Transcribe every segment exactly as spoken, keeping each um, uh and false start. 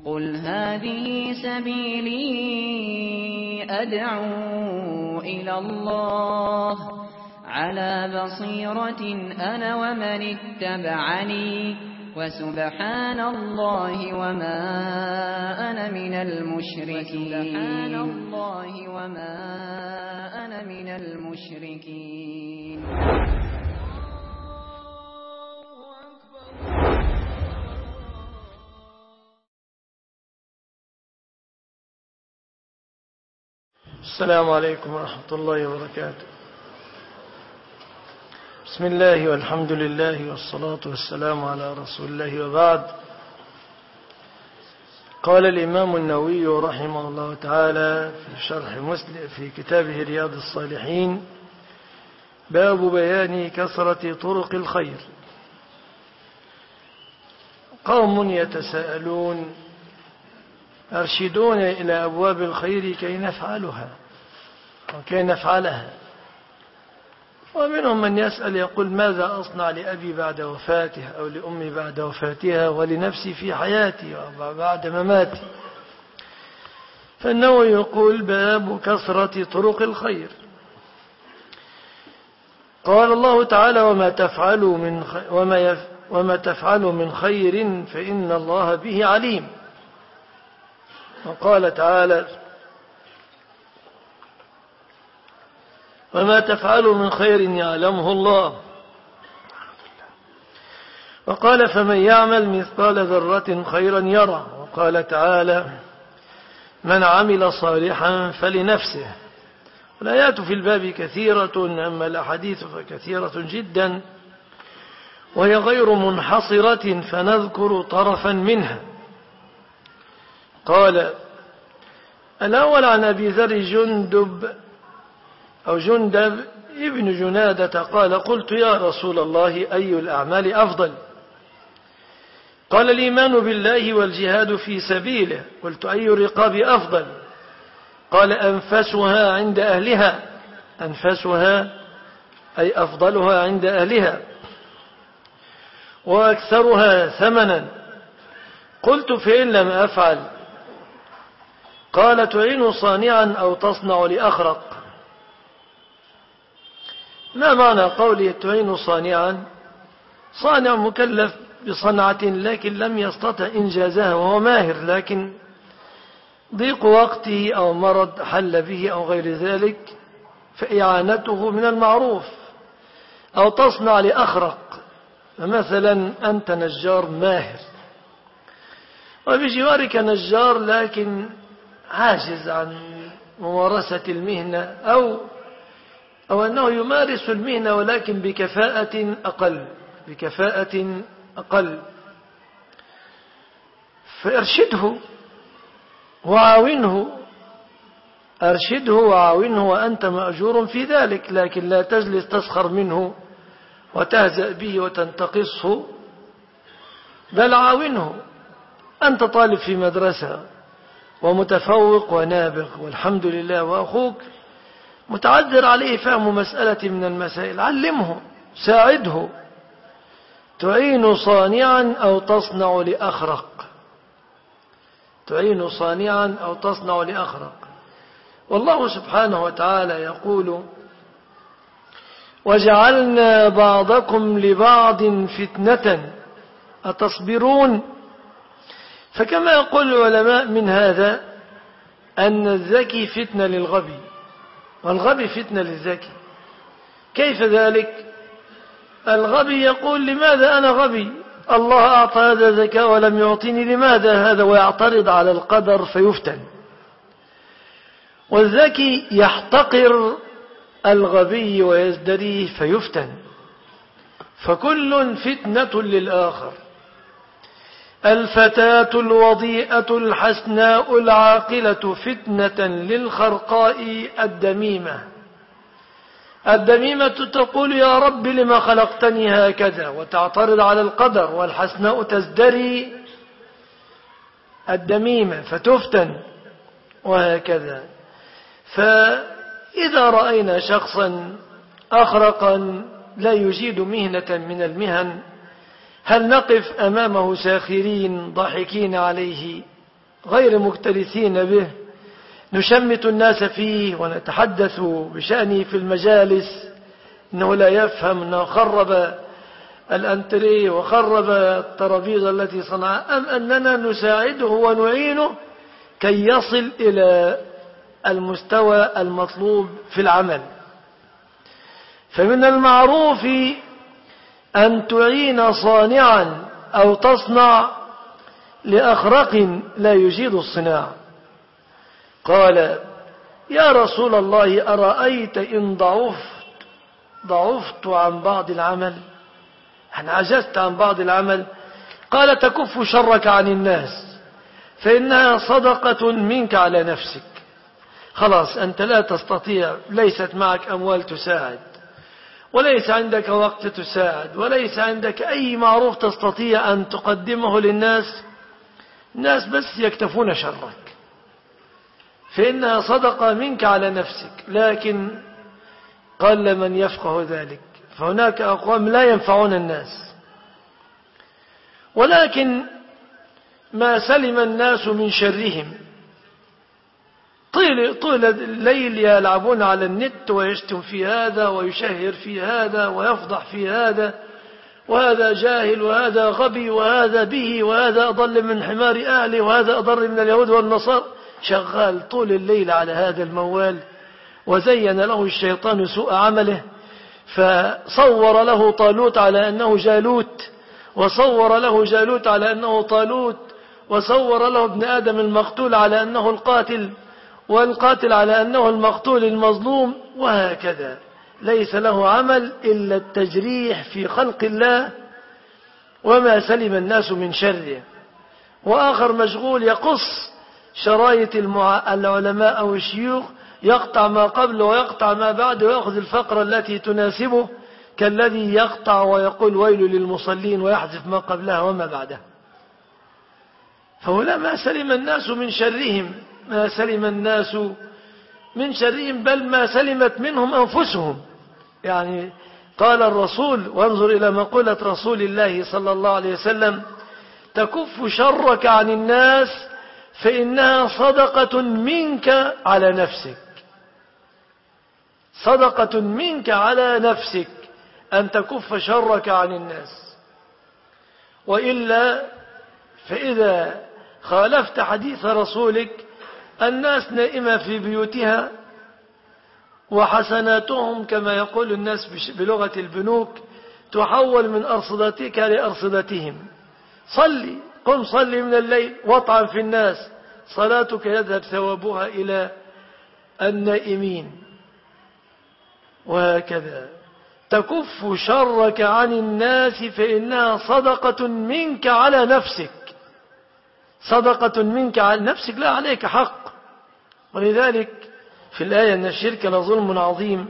قل هذه سبيلي أدعو إلى الله على بصيرة أنا ومن اتبعني وسبحان الله وما أنا من المشركين سبحان الله وما أنا من المشركين. السلام عليكم ورحمة الله وبركاته. بسم الله والحمد لله والصلاة والسلام على رسول الله وبعد. قال الإمام النووي رحمه الله تعالى في شرح مسلم في كتابه رياض الصالحين: باب بيان كثرة طرق الخير. قوم يتساءلون أرشدون إلى أبواب الخير كي نفعلها وكي نفعلها. ومنهم من يسأل يقول: ماذا أصنع لأبي بعد وفاته أو لأمي بعد وفاتها ولنفسي في حياتي وبعد مماتي؟ فالنووي يقول: باب كثرة طرق الخير. قال الله تعالى: وما تفعلوا من خ... وما, يف... وما تفعلوا من خير فإن الله به عليم. وقال تعالى: وما تفعلوا من خير يعلمه الله. وقال: فمن يعمل مثقال ذرة خيرا يره. وقال تعالى: من عمل صالحا فلنفسه. والآيات في الباب كثيرة، أما الأحاديث فكثيرة جدا وهي غير منحصرة، فنذكر طرفا منها. قال الأول عن أبي ذر جندب أو جندب ابن جنادة قال: قلت يا رسول الله أي الأعمال أفضل؟ قال: الإيمان بالله والجهاد في سبيله. قلت: أي الرقاب أفضل؟ قال: أنفسها عند أهلها. أنفسها أي أفضلها عند أهلها، وأكثرها ثمنا. قلت: فإن لم أفعل؟ قال: تعين صانعا أو تصنع لأخرق. ما معنى قوله تعين صانعا؟ صانع مكلف بصنعة لكن لم يستطع إنجازها وهو ماهر، لكن ضيق وقته أو مرض حل به أو غير ذلك فإعانته من المعروف. أو تصنع لأخرق، مثلا أنت نجار ماهر وبجوارك نجار لكن عاجز عن ممارسة المهنة، أو أو أنه يمارس المهنة ولكن بكفاءة أقل بكفاءة أقل فأرشده وعاونه أرشده وعاونه وأنت مأجور في ذلك، لكن لا تجلس تسخر منه وتهزأ به وتنتقصه، بل عاونه. أنت طالب في مدرسة ومتفوق ونابغ والحمد لله، وأخوك متعذر عليه فهم مسألة من المسائل، علمه، ساعده. تعين صانعا أو تصنع لأخرق. تعين صانعا أو تصنع لأخرق. والله سبحانه وتعالى يقول: وجعلنا بعضكم لبعض فتنة أتصبرون. فكما يقول العلماء من هذا أن الذكي فتنة للغبي والغبي فتنة للذكي. كيف ذلك؟ الغبي يقول: لماذا أنا غبي؟ الله أعطى هذا الذكاء ولم يعطيني، لماذا هذا؟ ويعترض على القدر فيفتن. والذكي يحتقر الغبي ويزدريه فيفتن. فكل فتنة للآخر. الفتاة الوضيئة الحسناء العاقلة فتنة للخرقاء الدميمة. الدميمة تقول: يا رب لما خلقتني هكذا، وتعترض على القدر. والحسناء تزدري الدميمة فتفتن، وهكذا. فإذا رأينا شخصا أخرقا لا يجيد مهنة من المهن، هل نقف أمامه ساخرين ضاحكين عليه غير مكترثين به، نشمت الناس فيه ونتحدث بشأنه في المجالس، إنه لا يفهم، إنه خرب الأنتريه وخرب الترابيزة التي صنعها، أم أننا نساعده ونعينه كي يصل إلى المستوى المطلوب في العمل. فمن المعروف أن تعين صانعا أو تصنع لأخرق لا يجيد الصناعة. قال: يا رسول الله أرأيت إن ضعفت ضعفت عن بعض العمل، أنا عجزت عن بعض العمل. قال: تكف شرك عن الناس فإنها صدقة منك على نفسك. خلاص أنت لا تستطيع، ليست معك أموال تساعد، وليس عندك وقت تساعد، وليس عندك أي معروف تستطيع أن تقدمه للناس، الناس بس يكتفون شرك، فإنها صدقة منك على نفسك. لكن قل من يفقه ذلك، فهناك أقوام لا ينفعون الناس. ولكن ما سلم الناس من شرهم، طول, طول الليل يلعبون على النت ويشتم في هذا ويشهر في هذا ويفضح في هذا، وهذا جاهل وهذا غبي وهذا به وهذا أضل من حمار أهله وهذا أضر من اليهود والنصارى، شغال طول الليل على هذا الموال. وزين له الشيطان سوء عمله، فصور له طالوت على أنه جالوت، وصور له جالوت على أنه طالوت، وصور له ابن آدم المقتول على أنه القاتل، والقاتل على أنه المقتول المظلوم، وهكذا. ليس له عمل إلا التجريح في خلق الله، وما سلم الناس من شره. وآخر مشغول يقص شرايط العلماء أو الشيوخ، يقطع ما قبل ويقطع ما بعد ويأخذ الفقرة التي تناسبه، كالذي يقطع ويقول ويل للمصلين ويحذف ما قبلها وما بعدها. فهنا ما سلم الناس من شرهم، ما سلم الناس من شرهم، بل ما سلمت منهم أنفسهم. يعني قال الرسول، وانظر إلى مقولة رسول الله صلى الله عليه وسلم: تكف شرك عن الناس فإنها صدقة منك على نفسك. صدقة منك على نفسك أن تكف شرك عن الناس، وإلا فإذا خالفت حديث رسولك الناس نائمة في بيوتها وحسناتهم كما يقول الناس بلغة البنوك تحول من أرصدتك لأرصدتهم. صلي، قم صلي من الليل واطعم في الناس، صلاتك يذهب ثوابها إلى النائمين. وهكذا تكف شرك عن الناس فإنها صدقة منك على نفسك. صدقة منك على نفسك، لا عليك حق. ولذلك في الآية أن الشرك لظلم عظيم.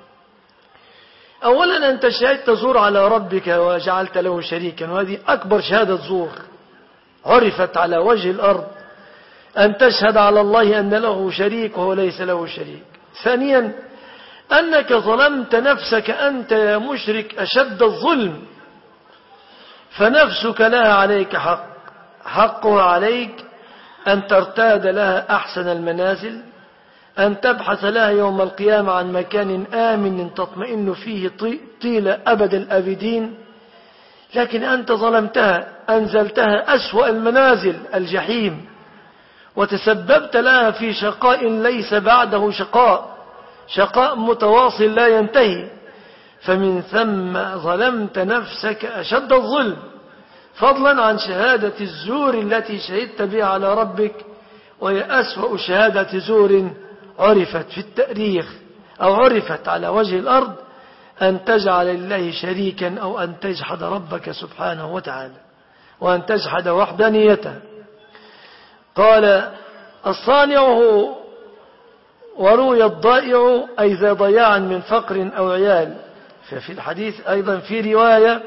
أولا أنت شهدت زور على ربك وجعلت له شريكا، وهذه أكبر شهادة زور عرفت على وجه الأرض، أن تشهد على الله أن له شريك وهو ليس له شريك. ثانيا أنك ظلمت نفسك أنت يا مشرك أشد الظلم، فنفسك لها عليك حق، حقها عليك أن ترتاد لها أحسن المنازل، أن تبحث لها يوم القيامة عن مكان آمن تطمئن فيه طيل أبد الأبدين. لكن أنت ظلمتها، أنزلتها أسوأ المنازل الجحيم، وتسببت لها في شقاء ليس بعده شقاء، شقاء متواصل لا ينتهي. فمن ثم ظلمت نفسك أشد الظلم، فضلا عن شهادة الزور التي شهدت بها على ربك، وهي أسوأ شهادة زور عرفت في التاريخ أو عرفت على وجه الأرض، أن تجعل لله شريكا أو أن تجحد ربك سبحانه وتعالى وأن تجحد وحدانيته. قال: الصانع وروي الضائع أي ذا ضياعا من فقر أو عيال. ففي الحديث أيضا في رواية: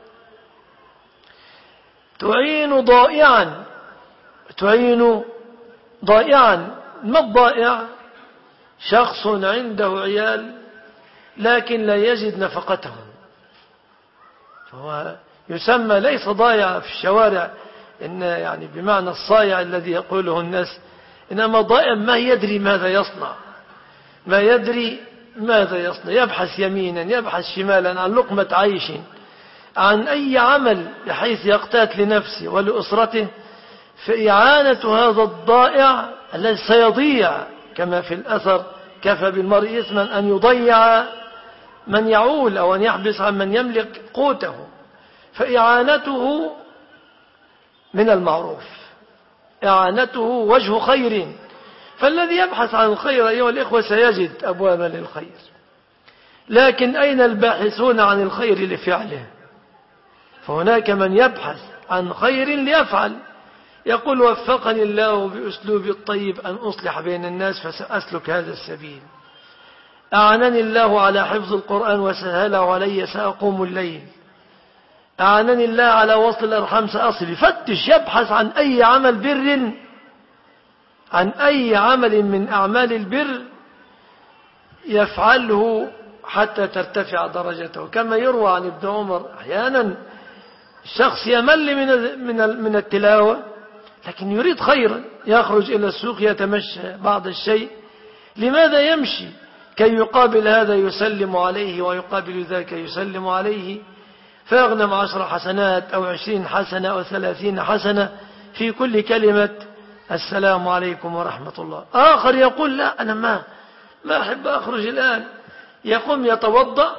تعين ضائعا، تعين ضائعا. ما الضائع؟ شخص عنده عيال لكن لا يجد نفقتهم، فهو يسمى ليس ضائع في الشوارع إن يعني بمعنى الصايع الذي يقوله الناس، إنما ضائع ما يدري ماذا يصنع، ما يدري ماذا يصنع، يبحث يمينا يبحث شمالا عن لقمة عيش، عن أي عمل بحيث يقتات لنفسه ولأسرته. فإعانة هذا الضائع الذي سيضيع كما في الأثر كفى بالمرء إثما أن يضيع من يعول أو أن يحبس عن من يملك قوته، فإعانته من المعروف، إعانته وجه خير. فالذي يبحث عن الخير أيها الإخوة سيجد أبوابا للخير، لكن أين الباحثون عن الخير لفعله؟ فهناك من يبحث عن خير ليفعل، يقول وفقني الله بأسلوب الطيب أن أصلح بين الناس فسأسلك هذا السبيل، أعنني الله على حفظ القرآن وسهله علي سأقوم الليل، أعنني الله على وصل الأرحام سأصل. يفتش يبحث عن أي عمل بر، عن أي عمل من أعمال البر يفعله حتى ترتفع درجته. كما يروى عن ابن عمر أحيانا الشخص يمل من من من التلاوة لكن يريد خيرا، يخرج إلى السوق يتمشى بعض الشيء. لماذا يمشي؟ كي يقابل هذا يسلم عليه ويقابل ذاك يسلم عليه، فيغنم عشر حسنات أو عشرين حسنة أو ثلاثين حسنة في كل كلمة السلام عليكم ورحمة الله. آخر يقول لا أنا ما ما أحب أخرج الآن، يقوم يتوضأ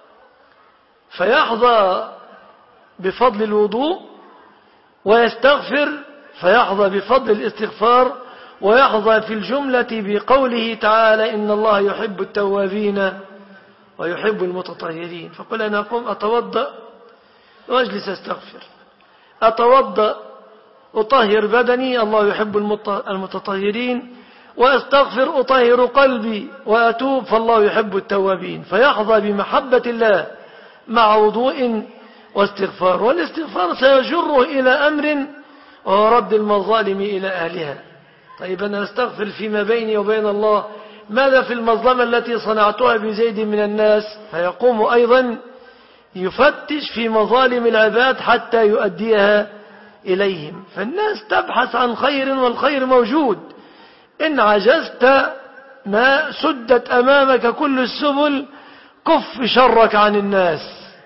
فيحظى بفضل الوضوء ويستغفر فيحظى بفضل الاستغفار، ويحظى في الجملة بقوله تعالى إن الله يحب التوابين ويحب المتطهرين. فقل أنا أقوم أتوضأ وأجلس أستغفر، أتوضأ أطهر بدني الله يحب المتطهرين، وأستغفر أطهر قلبي وأتوب فالله يحب التوابين. فيحظى بمحبة الله مع وضوء واستغفار، والاستغفار سيجره إلى أمر وهو رد المظالم إلى أهلها. طيب أنا أستغفر فيما بيني وبين الله، ماذا في المظلمة التي صنعتها بزيد من الناس؟ فيقوم أيضا يفتش في مظالم العباد حتى يؤديها إليهم. فالناس تبحث عن خير والخير موجود، إن عجزت ما سدت أمامك كل السبل كف شرك عن الناس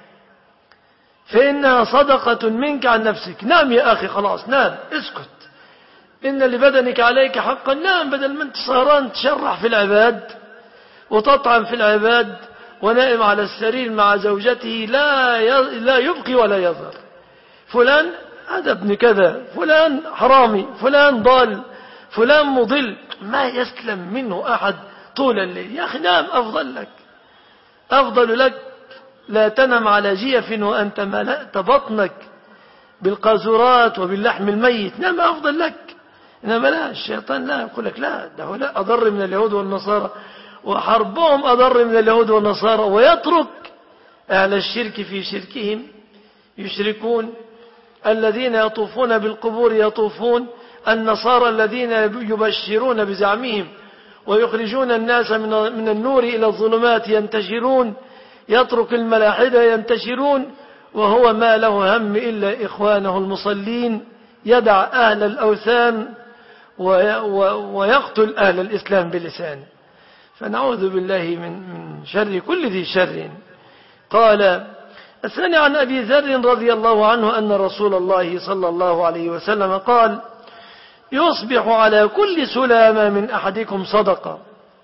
فإنها صدقة منك عن نفسك. نام يا أخي خلاص نام اسكت، إن لبدنك عليك حقا، نام بدل من انت سهران تشرح في العباد وتطعم في العباد ونائم على السرير مع زوجته لا لا يبقي ولا يظهر. فلان هذا ابن كذا، فلان حرامي، فلان ضال، فلان مضل، ما يسلم منه أحد طول الليل. يا أخي نام أفضل لك، أفضل لك لا تنم على جيف وأنت ملأت بطنك بالقاذورات وباللحم الميت، نام أفضل لك. إنما لا، الشيطان لا يقول لك لا، ده لا أضر من اليهود والنصارى وحربهم أضر من اليهود والنصارى، ويترك أهل الشرك في شركهم يشركون، الذين يطوفون بالقبور يطوفون، النصارى الذين يبشرون بزعمهم ويخرجون الناس من النور إلى الظلمات ينتشرون، يترك الملاحدة ينتشرون، وهو ما له هم إلا إخوانه المصلين، يدع أهل الأوثان ويقتل أهل الإسلام بلسانه. فنعوذ بالله من من شر كل ذي شر. قال الثاني عن أبي ذر رضي الله عنه أن رسول الله صلى الله عليه وسلم قال يصبح على كل سلامة من أحدكم صدقة،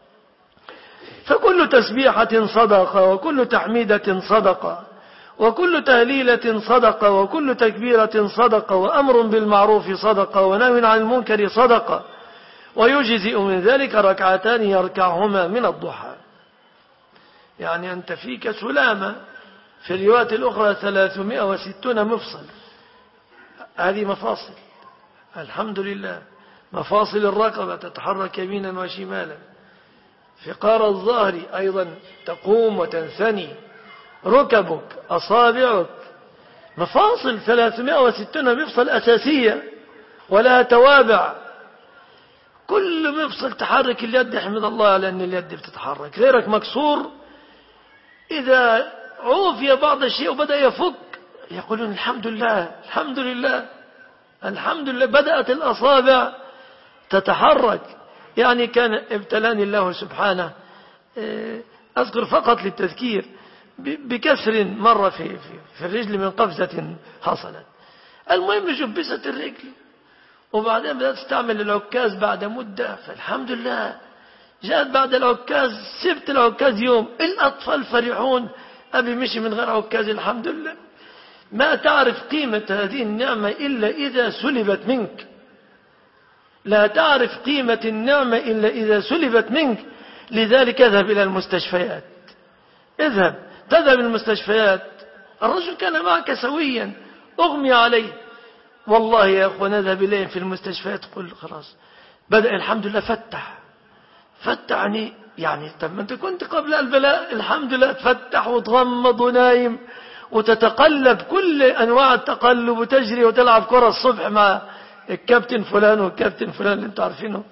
فكل تسبيحة صدقة، وكل تحميدة صدقة، وكل تهليلة صدقة، وكل تكبيرة صدقة، وأمر بالمعروف صدقة، ونهي عن المنكر صدقة، ويجزئ من ذلك ركعتان يركعهما من الضحى. يعني أنت فيك سلامة، في الروايات الأخرى ثلاثمائة وستون مفصل، هذه مفاصل الحمد لله، مفاصل الرقبة تتحرك يمينا وشمالا، فقار الظهر أيضا تقوم وتنثني، ركبك، أصابعك، مفاصل ثلاثمائة وستون مفصل أساسية ولها توابع، كل مفصل تحرك اليد احمد الله على أن اليد بتتحرك. غيرك مكسور إذا عوفي بعض الشيء وبدأ يفك يقولون الحمد لله الحمد لله. الحمد لله بدأت الأصابع تتحرك. يعني كان ابتلاني الله سبحانه، أذكر فقط للتذكير، بكسر مرة في, في, في الرجل من قفزة حصلت. المهم شبست الرجل، وبعدين بدأت استعمل العكاز بعد مدة، فالحمد لله جاءت بعد العكاز، سبت العكاز يوم، الأطفال فرحون، أبي مشي من غير عكاز الحمد لله. ما تعرف قيمة هذه النعمة إلا إذا سلبت منك، لا تعرف قيمة النعمة إلا إذا سلبت منك. لذلك اذهب إلى المستشفيات، اذهب تذهب المستشفيات. الرجل كان معك سويا، أغمي عليه، والله يا أخوة نذهب إليهم في المستشفيات، قل خلاص بدأ الحمد لله فتح فتح يعني يعني طب ما أنت كنت قبل البلاء الحمد لله تفتح وتغمض ونايم وتتقلب كل أنواع التقلب، وتجري وتلعب كرة الصبح مع الكابتن فلان والكابتن فلان اللي انتوا عارفينه،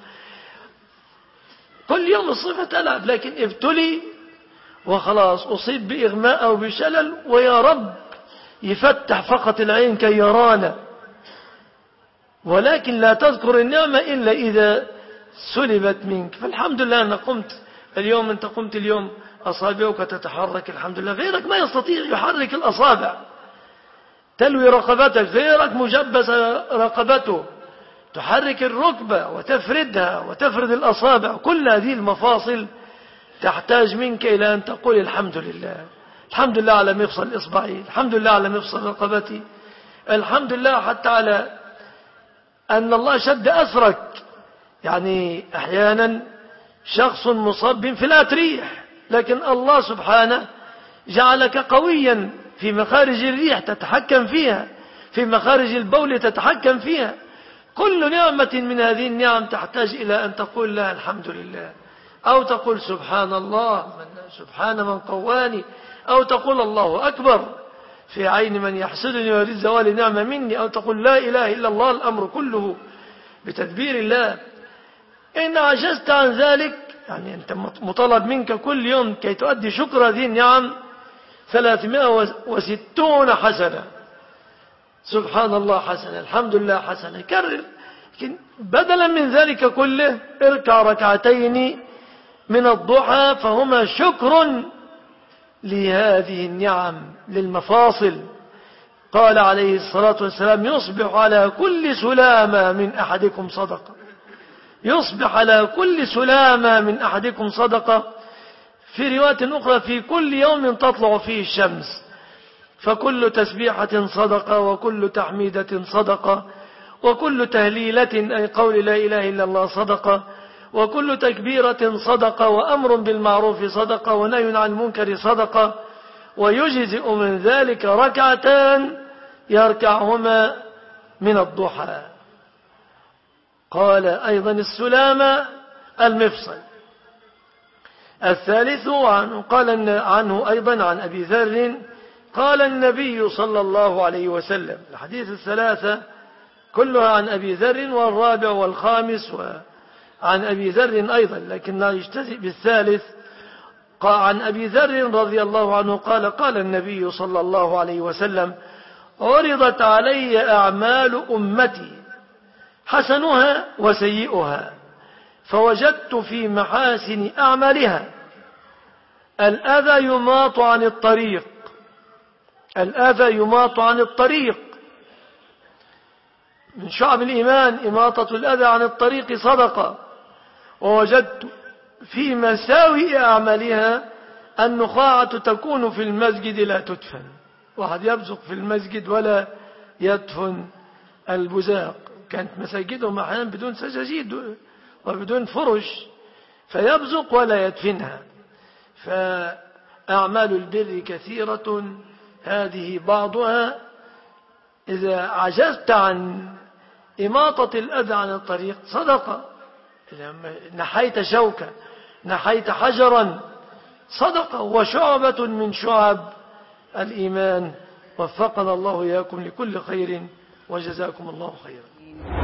كل يوم الصبح تلعب. لكن ابتلي وخلاص أصيب بإغماء أو بشلل، ويا رب يفتح فقط العين كي يرانا، ولكن لا تذكر النعمة إلا إذا سلبت منك. فالحمد لله أن قمت اليوم، أنت قمت اليوم أصابعك تتحرك الحمد لله، غيرك ما يستطيع يحرك الأصابع، تلوي رقبتك، غيرك مجبس رقبته، تحرك الركبة وتفردها وتفرد الأصابع. كل هذه المفاصل تحتاج منك إلى أن تقول الحمد لله، الحمد لله على مفصل إصبعي، الحمد لله على مفصل رقبتي، الحمد لله حتى على أن الله شد أسرك. يعني أحيانا شخص مصاب بانفلات ريح، لكن الله سبحانه جعلك قويا في مخارج الريح تتحكم فيها، في مخارج البول تتحكم فيها. كل نعمة من هذه النعم تحتاج إلى أن تقول لها الحمد لله، أو تقول سبحان الله، سبحان من قواني، أو تقول الله أكبر في عين من يحسدني ويريد زوال نعمة مني، أو تقول لا إله إلا الله، الأمر كله بتدبير الله. إن عجزت عن ذلك، يعني أنت مطالب منك كل يوم كي تؤدي شكر هذه النعم ثلاثمائة وستون حسنة، سبحان الله حسنة، الحمد لله حسنة، كرر. لكن بدلا من ذلك كله اركع ركعتين من الضحى، فهما شكر لهذه النعم للمفاصل. قال عليه الصلاة والسلام يصبح على كل سلامة من أحدكم صدقة، يصبح على كل سلامة من أحدكم صدقة. في رواية أخرى في كل يوم تطلع فيه الشمس، فكل تسبيحة صدقة، وكل تحميدة صدقة، وكل تهليلة أي قول لا إله إلا الله صدقة، وكل تكبيرة صدقة، وأمر بالمعروف صدقة، ونهي عن المنكر صدقة. ويجزئ من ذلك ركعتان يركعهما من الضحى. قال أيضا السلامة المفصل. الثالث عنه قال عنه أيضا عن أبي ذر قال النبي صلى الله عليه وسلم، الحديث الثلاثة كلها عن أبي ذر، والرابع والخامس وعن أبي ذر أيضا، لكنه يجتزئ بالثالث. قال عن أبي ذر رضي الله عنه قال قال النبي صلى الله عليه وسلم عرضت علي أعمال أمتي حسنها وسيئها، فوجدت في محاسن أعمالها الأذى يماط عن الطريق، الأذى يماط عن الطريق، من شعب الإيمان إماطة الأذى عن الطريق صدقة. ووجدت في مساوئ أعمالها النخاعة تكون في المسجد لا تدفن، واحد يبزق في المسجد ولا يدفن البزاق، كانت مساجدهم أحيانا بدون سجاجيد وبدون فرش، فيبزق ولا يدفنها. فأعمال البر كثيرة، هذه بعضها. إذا عجزت عن إماطة الأذى عن الطريق صدقة، إذا نحيت شوكا نحيت حجرا صدقة، وشعبة من شعب الإيمان. وفقنا الله إياكم لكل خير، وجزاكم الله خيرا.